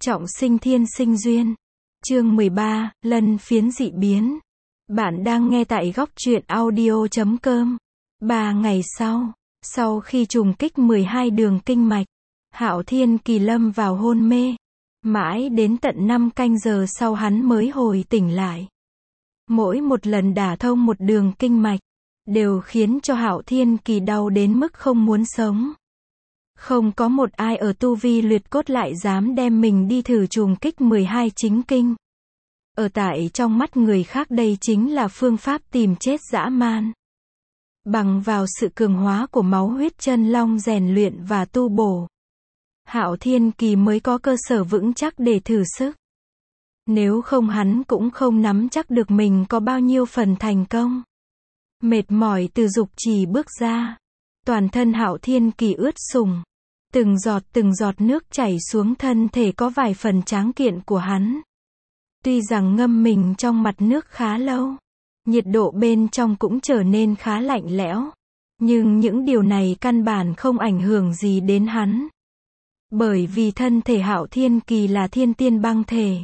Trọng sinh thiên sinh duyên. Chương 13, Lân phiến dị biến. Bạn đang nghe tại góc truyện audio.com. 3 ngày sau khi trùng kích 12 đường kinh mạch, Hạo Thiên Kỳ lâm vào hôn mê. Mãi đến tận 5 canh giờ sau hắn mới hồi tỉnh lại. Mỗi một lần đả thông một đường kinh mạch, đều khiến cho Hạo Thiên Kỳ đau đến mức không muốn sống. Không có một ai ở tu vi luyện cốt lại dám đem mình đi thử trùng kích 12 chính kinh. Ở tại trong mắt người khác đây chính là phương pháp tìm chết dã man. Bằng vào sự cường hóa của máu huyết chân long rèn luyện và tu bổ, Hạo Thiên Kỳ mới có cơ sở vững chắc để thử sức. Nếu không hắn cũng không nắm chắc được mình có bao nhiêu phần thành công. Mệt mỏi từ dục trì bước ra, toàn thân Hạo Thiên Kỳ ướt sũng, từng giọt nước chảy xuống thân thể có vài phần tráng kiện của hắn. Tuy rằng ngâm mình trong mặt nước khá lâu, nhiệt độ bên trong cũng trở nên khá lạnh lẽo, nhưng những điều này căn bản không ảnh hưởng gì đến hắn. Bởi vì thân thể Hạo Thiên Kỳ là thiên tiên băng thể.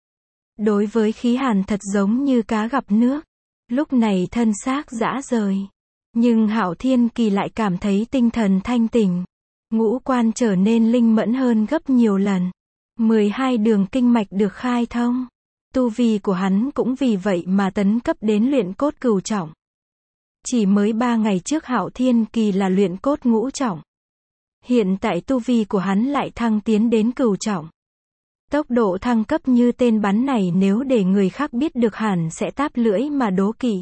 Đối với khí hàn thật giống như cá gặp nước. Lúc này thân xác rã rời, nhưng Hạo Thiên Kỳ lại cảm thấy tinh thần thanh tỉnh, ngũ quan trở nên linh mẫn hơn gấp nhiều lần. 12 đường kinh mạch được khai thông, tu vi của hắn cũng vì vậy mà tấn cấp đến luyện cốt cửu trọng. Chỉ mới 3 ngày trước Hạo Thiên Kỳ là luyện cốt ngũ trọng. Hiện tại tu vi của hắn lại thăng tiến đến cửu trọng. Tốc độ thăng cấp như tên bắn này nếu để người khác biết được hẳn sẽ táp lưỡi mà đố kỵ.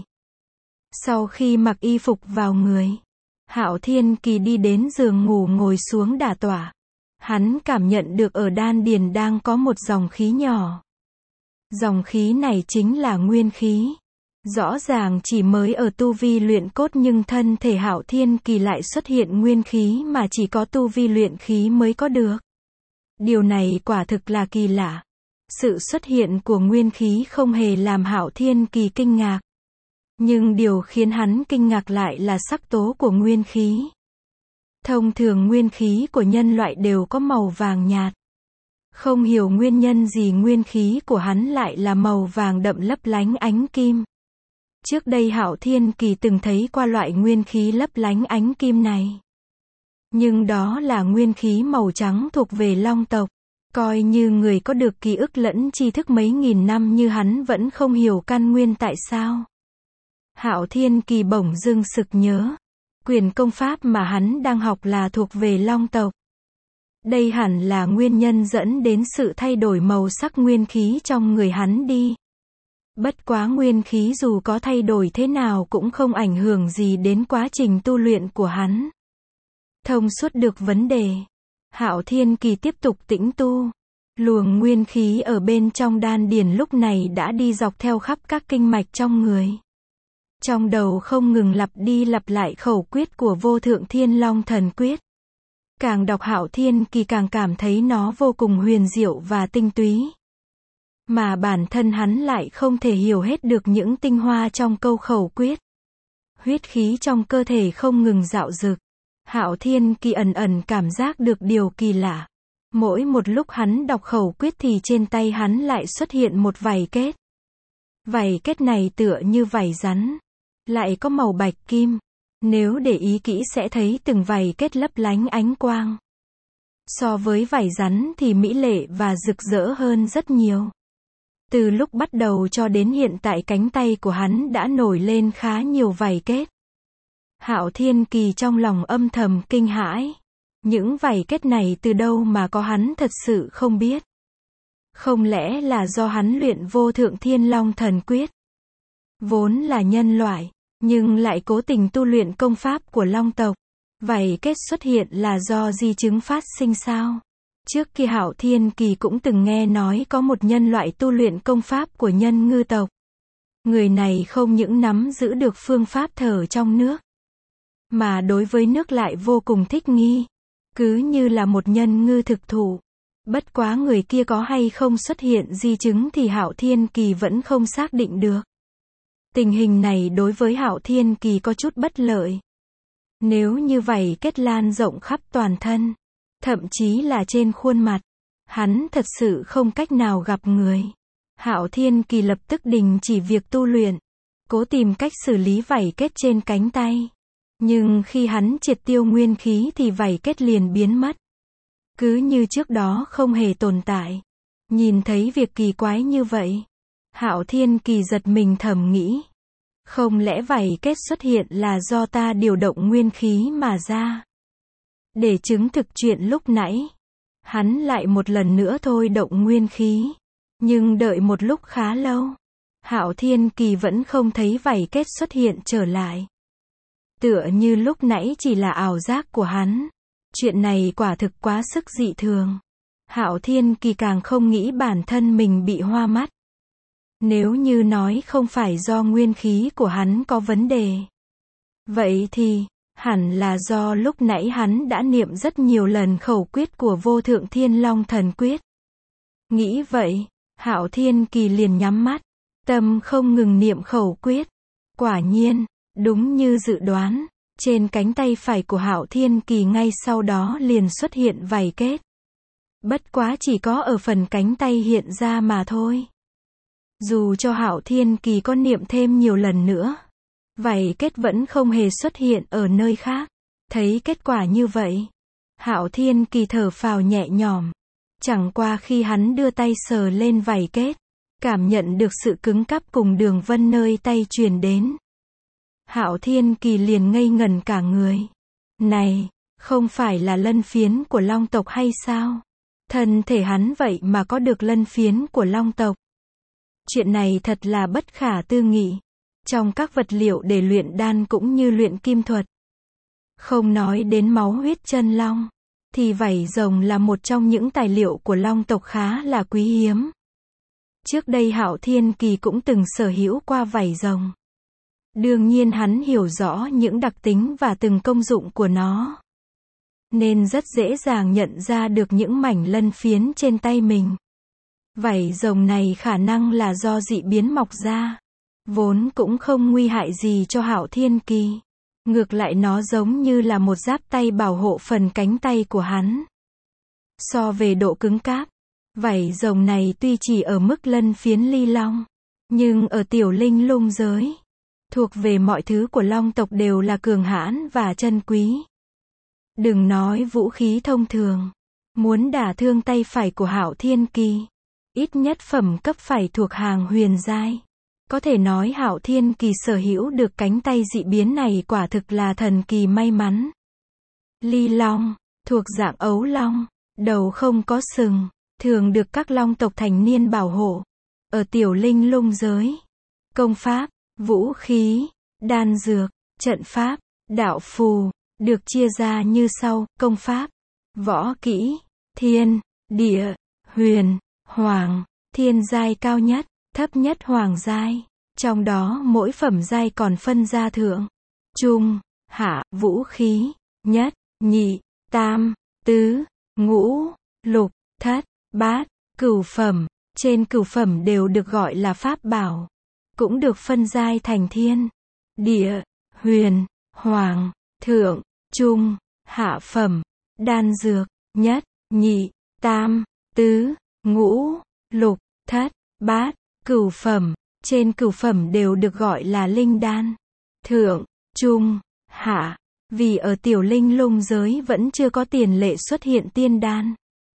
Sau khi mặc y phục vào người, Hạo Thiên Kỳ đi đến giường ngủ ngồi xuống đả tọa. Hắn cảm nhận được ở đan điền đang có một dòng khí nhỏ. Dòng khí này chính là nguyên khí. Rõ ràng chỉ mới ở tu vi luyện cốt nhưng thân thể Hạo Thiên Kỳ lại xuất hiện nguyên khí mà chỉ có tu vi luyện khí mới có được. Điều này quả thực là kỳ lạ. Sự xuất hiện của nguyên khí không hề làm Hạo Thiên Kỳ kinh ngạc. Nhưng điều khiến hắn kinh ngạc lại là sắc tố của nguyên khí. Thông thường nguyên khí của nhân loại đều có màu vàng nhạt. Không hiểu nguyên nhân gì nguyên khí của hắn lại là màu vàng đậm lấp lánh ánh kim. Trước đây Hạo Thiên Kỳ từng thấy qua loại nguyên khí lấp lánh ánh kim này. Nhưng đó là nguyên khí màu trắng thuộc về Long tộc. Coi như người có được ký ức lẫn tri thức mấy nghìn năm như hắn vẫn không hiểu căn nguyên tại sao. Hạo Thiên Kỳ bỗng dưng sực nhớ. Quyền công pháp mà hắn đang học là thuộc về Long tộc. Đây hẳn là nguyên nhân dẫn đến sự thay đổi màu sắc nguyên khí trong người hắn đi. Bất quá nguyên khí dù có thay đổi thế nào cũng không ảnh hưởng gì đến quá trình tu luyện của hắn. Thông suốt được vấn đề, Hạo Thiên Kỳ tiếp tục tĩnh tu. Luồng nguyên khí ở bên trong đan điền lúc này đã đi dọc theo khắp các kinh mạch trong người. Trong đầu không ngừng lặp đi lặp lại khẩu quyết của Vô Thượng Thiên Long Thần Quyết. Càng đọc Hạo Thiên Kỳ càng cảm thấy nó vô cùng huyền diệu và tinh túy. Mà bản thân hắn lại không thể hiểu hết được những tinh hoa trong câu khẩu quyết. Huyết khí trong cơ thể không ngừng dạo dực. Hạo Thiên Kỳ ẩn cảm giác được điều kỳ lạ. Mỗi một lúc hắn đọc khẩu quyết thì trên tay hắn lại xuất hiện một vảy kết. Vảy kết này tựa như vảy rắn, lại có màu bạch kim. Nếu để ý kỹ sẽ thấy từng vảy kết lấp lánh ánh quang. So với vảy rắn thì mỹ lệ và rực rỡ hơn rất nhiều. Từ lúc bắt đầu cho đến hiện tại cánh tay của hắn đã nổi lên khá nhiều vảy kết. Hạo Thiên Kỳ trong lòng âm thầm kinh hãi. Những vảy kết này từ đâu mà có hắn thật sự không biết. Không lẽ là do hắn luyện Vô Thượng Thiên Long Thần Quyết? Vốn là nhân loại, nhưng lại cố tình tu luyện công pháp của Long tộc. Vảy kết xuất hiện là do di chứng phát sinh sao? Trước kia Hạo Thiên Kỳ cũng từng nghe nói có một nhân loại tu luyện công pháp của nhân ngư tộc. Người này không những nắm giữ được phương pháp thở trong nước, mà đối với nước lại vô cùng thích nghi. Cứ như là một nhân ngư thực thụ. Bất quá người kia có hay không xuất hiện di chứng thì Hạo Thiên Kỳ vẫn không xác định được. Tình hình này đối với Hạo Thiên Kỳ có chút bất lợi. Nếu như vậy kết lan rộng khắp toàn thân, thậm chí là trên khuôn mặt, Hắn thật sự không cách nào gặp người. Hạo Thiên Kỳ lập tức đình chỉ việc tu luyện, cố tìm cách xử lý vảy kết trên cánh tay. Nhưng khi hắn triệt tiêu nguyên khí thì vảy kết liền biến mất. Cứ như trước đó không hề tồn tại. Nhìn thấy việc kỳ quái như vậy, Hạo Thiên Kỳ giật mình thầm nghĩ. Không lẽ vảy kết xuất hiện là do ta điều động nguyên khí mà ra? Để chứng thực chuyện lúc nãy, hắn lại một lần nữa thôi động nguyên khí. Nhưng đợi một lúc khá lâu, Hạo Thiên Kỳ vẫn không thấy vảy kết xuất hiện trở lại. Tựa như lúc nãy chỉ là ảo giác của hắn. Chuyện này quả thực quá sức dị thường. Hạo Thiên Kỳ càng không nghĩ bản thân mình bị hoa mắt. Nếu như nói không phải do nguyên khí của hắn có vấn đề, vậy thì, hẳn là do lúc nãy hắn đã niệm rất nhiều lần khẩu quyết của Vô Thượng Thiên Long Thần Quyết. Nghĩ vậy, Hạo Thiên Kỳ liền nhắm mắt, tâm không ngừng niệm khẩu quyết. Quả nhiên, đúng như dự đoán, trên cánh tay phải của Hạo Thiên Kỳ ngay sau đó liền xuất hiện vảy kết. Bất quá chỉ có ở phần cánh tay hiện ra mà thôi. Dù cho Hạo Thiên Kỳ có niệm thêm nhiều lần nữa, vảy kết vẫn không hề xuất hiện ở nơi khác. Thấy kết quả như vậy, Hạo Thiên Kỳ thở phào nhẹ nhõm. Chẳng qua khi hắn đưa tay sờ lên vảy kết, cảm nhận được sự cứng cáp cùng đường vân nơi tay truyền đến. Hạo Thiên Kỳ liền ngây ngẩn cả người. Này, không phải là lân phiến của Long tộc hay sao? Thân thể hắn vậy mà có được lân phiến của Long tộc. Chuyện này thật là bất khả tư nghị. Trong các vật liệu để luyện đan cũng như luyện kim thuật, không nói đến máu huyết chân long, thì vảy rồng là một trong những tài liệu của Long tộc khá là quý hiếm. Trước đây Hạo Thiên Kỳ cũng từng sở hữu qua vảy rồng. Đương nhiên hắn hiểu rõ những đặc tính và từng công dụng của nó, nên rất dễ dàng nhận ra được những mảnh lân phiến trên tay mình. Vảy rồng này khả năng là do dị biến mọc ra, vốn cũng không nguy hại gì cho Hạo Thiên Kỳ. Ngược lại nó giống như là một giáp tay bảo hộ phần cánh tay của hắn. So về độ cứng cáp, vảy rồng này tuy chỉ ở mức lân phiến ly long, nhưng ở tiểu linh lung giới, thuộc về mọi thứ của Long tộc đều là cường hãn và chân quý. Đừng nói vũ khí thông thường, muốn đả thương tay phải của Hạo Thiên Kỳ, ít nhất phẩm cấp phải thuộc hàng huyền giai. Có thể nói Hạo Thiên Kỳ sở hữu được cánh tay dị biến này quả thực là thần kỳ may mắn. Ly long, thuộc dạng ấu long, đầu không có sừng, thường được các long tộc thành niên bảo hộ. Ở tiểu linh lung giới, công pháp, vũ khí, đan dược, trận pháp, đạo phù, được chia ra như sau: công pháp, võ kỹ, thiên, địa, huyền, hoàng. Thiên giai cao nhất, thấp nhất hoàng giai. Trong đó mỗi phẩm giai còn phân ra thượng, trung, hạ. Vũ khí, nhất, nhị, tam, tứ, ngũ, lục, thất, bát, cửu phẩm. Trên cửu phẩm đều được gọi là pháp bảo, cũng được phân giai thành thiên, địa, huyền, hoàng, thượng, trung, hạ phẩm. Đan dược, nhất, nhị, tam, tứ, ngũ, lục, thất, bát, cửu phẩm. Trên cửu phẩm đều được gọi là linh đan, thượng, trung, hạ. Vì ở tiểu linh lung giới vẫn chưa có tiền lệ xuất hiện tiên đan,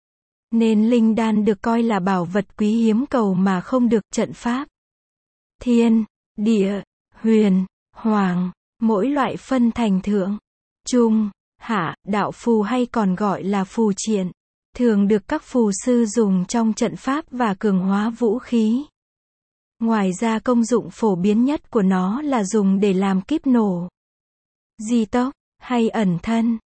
nên linh đan được coi là bảo vật quý hiếm cầu mà không được. Trận pháp, thiên, địa, huyền, hoàng. Mỗi loại phân thành thượng, trung, hạ. Đạo phù hay còn gọi là phù triện, thường được các phù sư dùng trong trận pháp và cường hóa vũ khí. Ngoài ra công dụng phổ biến nhất của nó là dùng để làm kíp nổ, di tốc, hay ẩn thân.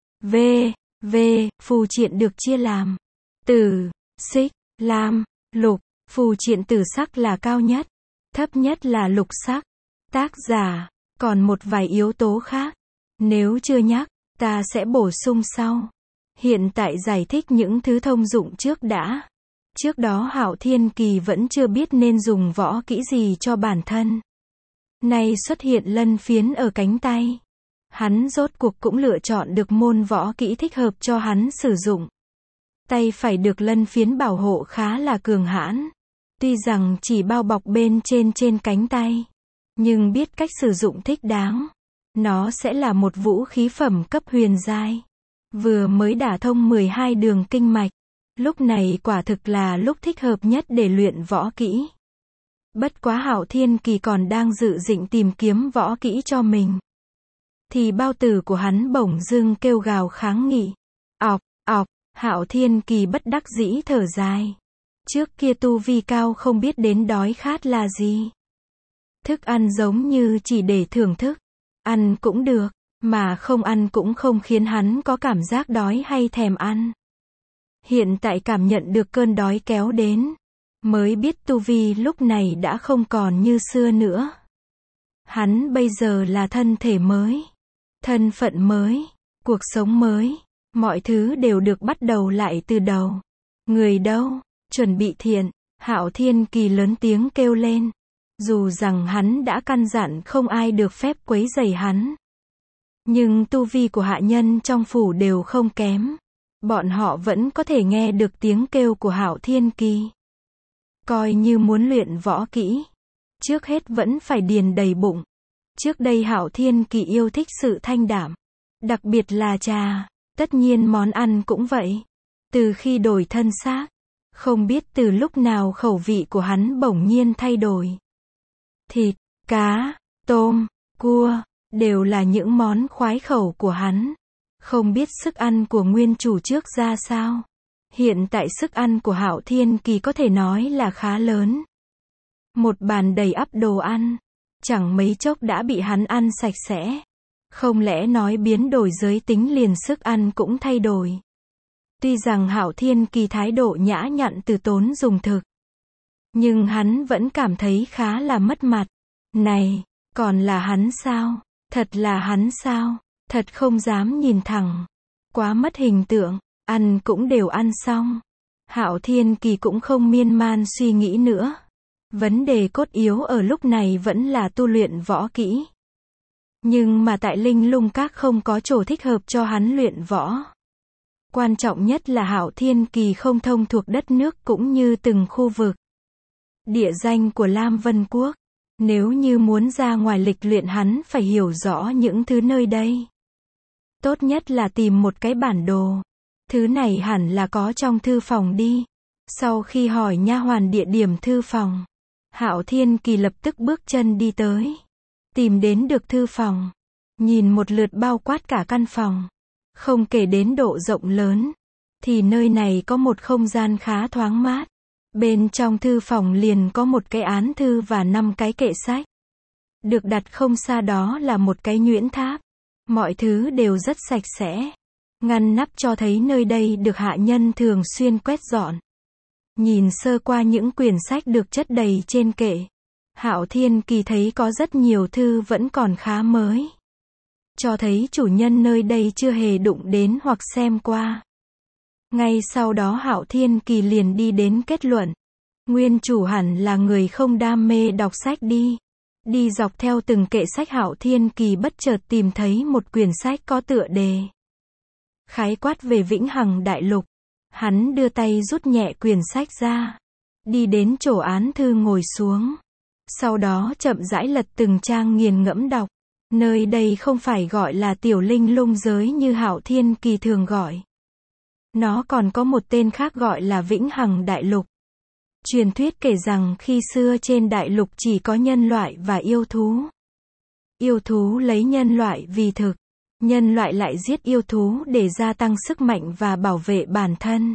Phù triện được chia làm tử, xích, lam, lục. Phù triện tử sắc là cao nhất, thấp nhất là lục sắc. Tác giả, còn một vài yếu tố khác, nếu chưa nhắc, ta sẽ bổ sung sau. Hiện tại giải thích những thứ thông dụng trước đã. Trước đó Hạo Thiên Kỳ vẫn chưa biết nên dùng võ kỹ gì cho bản thân. Nay xuất hiện lân phiến ở cánh tay, hắn rốt cuộc cũng lựa chọn được môn võ kỹ thích hợp cho hắn sử dụng. Tay phải được lân phiến bảo hộ khá là cường hãn. Tuy rằng chỉ bao bọc bên trên cánh tay, nhưng biết cách sử dụng thích đáng, nó sẽ là một vũ khí phẩm cấp huyền giai. Vừa mới đả thông 12 đường kinh mạch, lúc này quả thực là lúc thích hợp nhất để luyện võ kỹ. Bất quá Hạo Thiên Kỳ còn đang dự định tìm kiếm võ kỹ cho mình, thì bao tử của hắn bỗng dưng kêu gào kháng nghị. Ọc, ọc, Hạo Thiên Kỳ bất đắc dĩ thở dài. Trước kia tu vi cao không biết đến đói khát là gì. Thức ăn giống như chỉ để thưởng thức. Ăn cũng được, mà không ăn cũng không khiến hắn có cảm giác đói hay thèm ăn. Hiện tại cảm nhận được cơn đói kéo đến, mới biết tu vi lúc này đã không còn như xưa nữa. Hắn bây giờ là thân thể mới, thân phận mới, cuộc sống mới, mọi thứ đều được bắt đầu lại từ đầu. Người đâu? Chuẩn bị thiện, Hạo Thiên Kỳ lớn tiếng kêu lên. Dù rằng hắn đã căn dặn không ai được phép quấy rầy hắn, nhưng tu vi của hạ nhân trong phủ đều không kém. Bọn họ vẫn có thể nghe được tiếng kêu của Hạo Thiên Kỳ. Coi như muốn luyện võ kỹ, trước hết vẫn phải điền đầy bụng. Trước đây Hạo Thiên Kỳ yêu thích sự thanh đạm, đặc biệt là trà, tất nhiên món ăn cũng vậy. Từ khi đổi thân xác, không biết từ lúc nào khẩu vị của hắn bỗng nhiên thay đổi. Thịt, cá, tôm, cua, đều là những món khoái khẩu của hắn. Không biết sức ăn của nguyên chủ trước ra sao. Hiện tại sức ăn của Hạo Thiên Kỳ có thể nói là khá lớn. Một bàn đầy ắp đồ ăn, chẳng mấy chốc đã bị hắn ăn sạch sẽ. Không lẽ nói biến đổi giới tính liền sức ăn cũng thay đổi. Tuy rằng Hạo Thiên Kỳ thái độ nhã nhặn từ tốn dùng thực, nhưng hắn vẫn cảm thấy khá là mất mặt. Này, còn là hắn sao? Thật là hắn sao? Thật không dám nhìn thẳng. Quá mất hình tượng, ăn cũng đều ăn xong. Hạo Thiên Kỳ cũng không miên man suy nghĩ nữa. Vấn đề cốt yếu ở lúc này vẫn là tu luyện võ kỹ. Nhưng mà tại Linh Lung Các không có chỗ thích hợp cho hắn luyện võ. Quan trọng nhất là Hạo Thiên Kỳ không thông thuộc đất nước cũng như từng khu vực. Địa danh của Lam Vân Quốc. Nếu như muốn ra ngoài lịch luyện hắn phải hiểu rõ những thứ nơi đây. Tốt nhất là tìm một cái bản đồ. Thứ này hẳn là có trong thư phòng đi. Sau khi hỏi nha hoàn địa điểm thư phòng, Hạo Thiên Kỳ lập tức bước chân đi tới. Tìm đến được thư phòng. Nhìn một lượt bao quát cả căn phòng. Không kể đến độ rộng lớn, thì nơi này có một không gian khá thoáng mát. Bên trong thư phòng liền có một cái án thư và 5 cái kệ sách. Được đặt không xa đó là một cái nhuyễn tháp. Mọi thứ đều rất sạch sẽ. Ngăn nắp cho thấy nơi đây được hạ nhân thường xuyên quét dọn. Nhìn sơ qua những quyển sách được chất đầy trên kệ, Hạo Thiên Kỳ thấy có rất nhiều thư vẫn còn khá mới. Cho thấy chủ nhân nơi đây chưa hề đụng đến hoặc xem qua. Ngay sau đó Hạo Thiên Kỳ liền đi đến kết luận. Nguyên chủ hẳn là người không đam mê đọc sách đi. Đi dọc theo từng kệ sách Hạo Thiên Kỳ bất chợt tìm thấy một quyển sách có tựa đề khái quát về Vĩnh Hằng Đại Lục. Hắn đưa tay rút nhẹ quyển sách ra. Đi đến chỗ án thư ngồi xuống. Sau đó chậm rãi lật từng trang nghiền ngẫm đọc. Nơi đây không phải gọi là tiểu linh lung giới như Hạo Thiên Kỳ thường gọi. Nó còn có một tên khác gọi là Vĩnh Hằng Đại Lục. Truyền thuyết kể rằng khi xưa trên đại lục chỉ có nhân loại và yêu thú. Yêu thú lấy nhân loại vì thực. Nhân loại lại giết yêu thú để gia tăng sức mạnh và bảo vệ bản thân.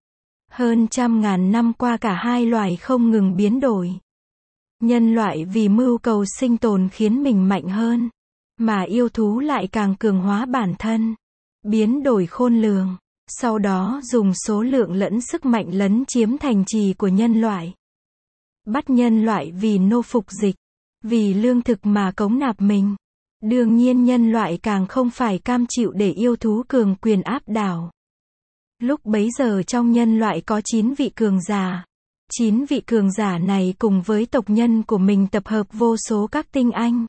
Hơn 100.000 năm qua cả hai loài không ngừng biến đổi. Nhân loại vì mưu cầu sinh tồn khiến mình mạnh hơn. Mà yêu thú lại càng cường hóa bản thân. Biến đổi khôn lường. Sau đó dùng số lượng lẫn sức mạnh lấn chiếm thành trì của nhân loại. Bắt nhân loại vì nô phục dịch. Vì lương thực mà cống nạp mình. Đương nhiên nhân loại càng không phải cam chịu để yêu thú cường quyền áp đảo. Lúc bấy giờ trong nhân loại có 9 vị cường giả. 9 vị cường giả này cùng với tộc nhân của mình tập hợp vô số các tinh anh.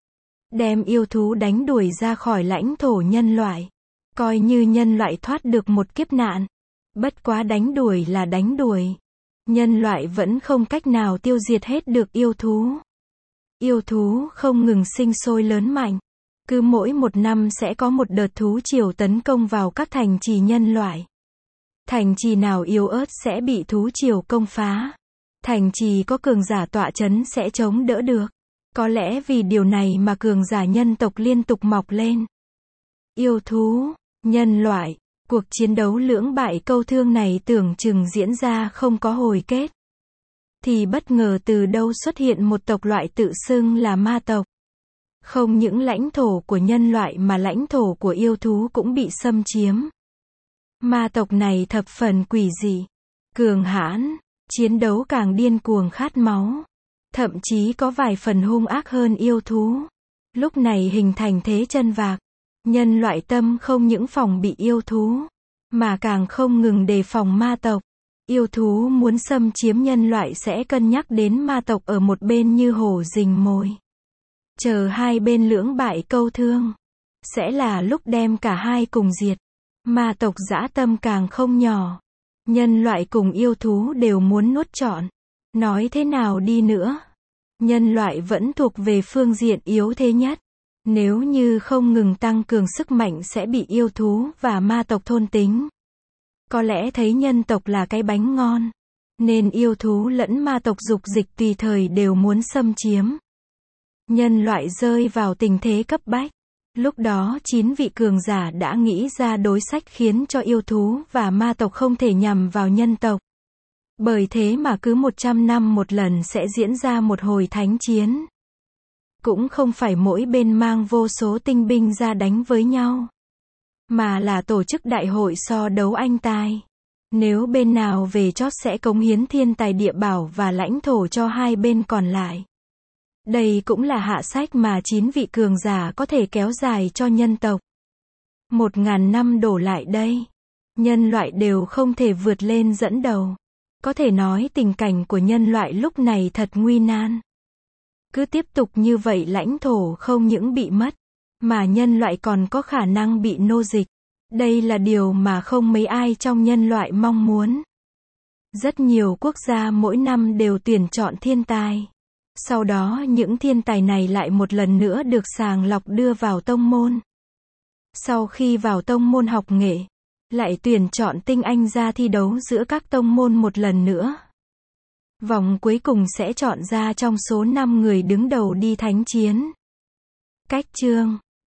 Đem yêu thú đánh đuổi ra khỏi lãnh thổ nhân loại. Coi như nhân loại thoát được một kiếp nạn. Bất quá đánh đuổi là đánh đuổi. Nhân loại vẫn không cách nào tiêu diệt hết được yêu thú. Yêu thú không ngừng sinh sôi lớn mạnh. Cứ mỗi một năm sẽ có một đợt thú triều tấn công vào các thành trì nhân loại. Thành trì nào yếu ớt sẽ bị thú triều công phá. Thành trì có cường giả tọa trấn sẽ chống đỡ được. Có lẽ vì điều này mà cường giả nhân tộc liên tục mọc lên. Yêu thú, nhân loại, cuộc chiến đấu lưỡng bại câu thương này tưởng chừng diễn ra không có hồi kết. Thì bất ngờ từ đâu xuất hiện một tộc loại tự xưng là ma tộc. Không những lãnh thổ của nhân loại mà lãnh thổ của yêu thú cũng bị xâm chiếm. Ma tộc này thập phần quỷ dị, cường hãn, chiến đấu càng điên cuồng khát máu. Thậm chí có vài phần hung ác hơn yêu thú. Lúc này hình thành thế chân vạc. Nhân loại tâm không những phòng bị yêu thú, mà càng không ngừng đề phòng ma tộc. Yêu thú muốn xâm chiếm nhân loại sẽ cân nhắc đến ma tộc ở một bên như hổ rình mồi. Chờ hai bên lưỡng bại câu thương, sẽ là lúc đem cả hai cùng diệt. Ma tộc dã tâm càng không nhỏ. Nhân loại cùng yêu thú đều muốn nuốt trọn. Nói thế nào đi nữa, nhân loại vẫn thuộc về phương diện yếu thế nhất. Nếu như không ngừng tăng cường sức mạnh sẽ bị yêu thú và ma tộc thôn tính. Có lẽ thấy nhân tộc là cái bánh ngon, nên yêu thú lẫn ma tộc dục dịch tùy thời đều muốn xâm chiếm. Nhân loại rơi vào tình thế cấp bách. Lúc đó 9 vị cường giả đã nghĩ ra đối sách khiến cho yêu thú và ma tộc không thể nhằm vào nhân tộc. Bởi thế mà cứ 100 năm một lần sẽ diễn ra một hồi thánh chiến. Cũng không phải mỗi bên mang vô số tinh binh ra đánh với nhau, mà là tổ chức đại hội so đấu anh tài. Nếu bên nào về chót sẽ cống hiến thiên tài địa bảo và lãnh thổ cho hai bên còn lại. Đây cũng là hạ sách mà 9 vị cường giả có thể kéo dài cho nhân tộc. 1000 năm đổ lại đây, nhân loại đều không thể vượt lên dẫn đầu. Có thể nói tình cảnh của nhân loại lúc này thật nguy nan. Cứ tiếp tục như vậy lãnh thổ không những bị mất, mà nhân loại còn có khả năng bị nô dịch. Đây là điều mà không mấy ai trong nhân loại mong muốn. Rất nhiều quốc gia mỗi năm đều tuyển chọn thiên tài. Sau đó những thiên tài này lại một lần nữa được sàng lọc đưa vào tông môn. Sau khi vào tông môn học nghệ, lại tuyển chọn tinh anh ra thi đấu giữa các tông môn một lần nữa. Vòng cuối cùng sẽ chọn ra trong số 5 người đứng đầu đi thánh chiến. Cách chương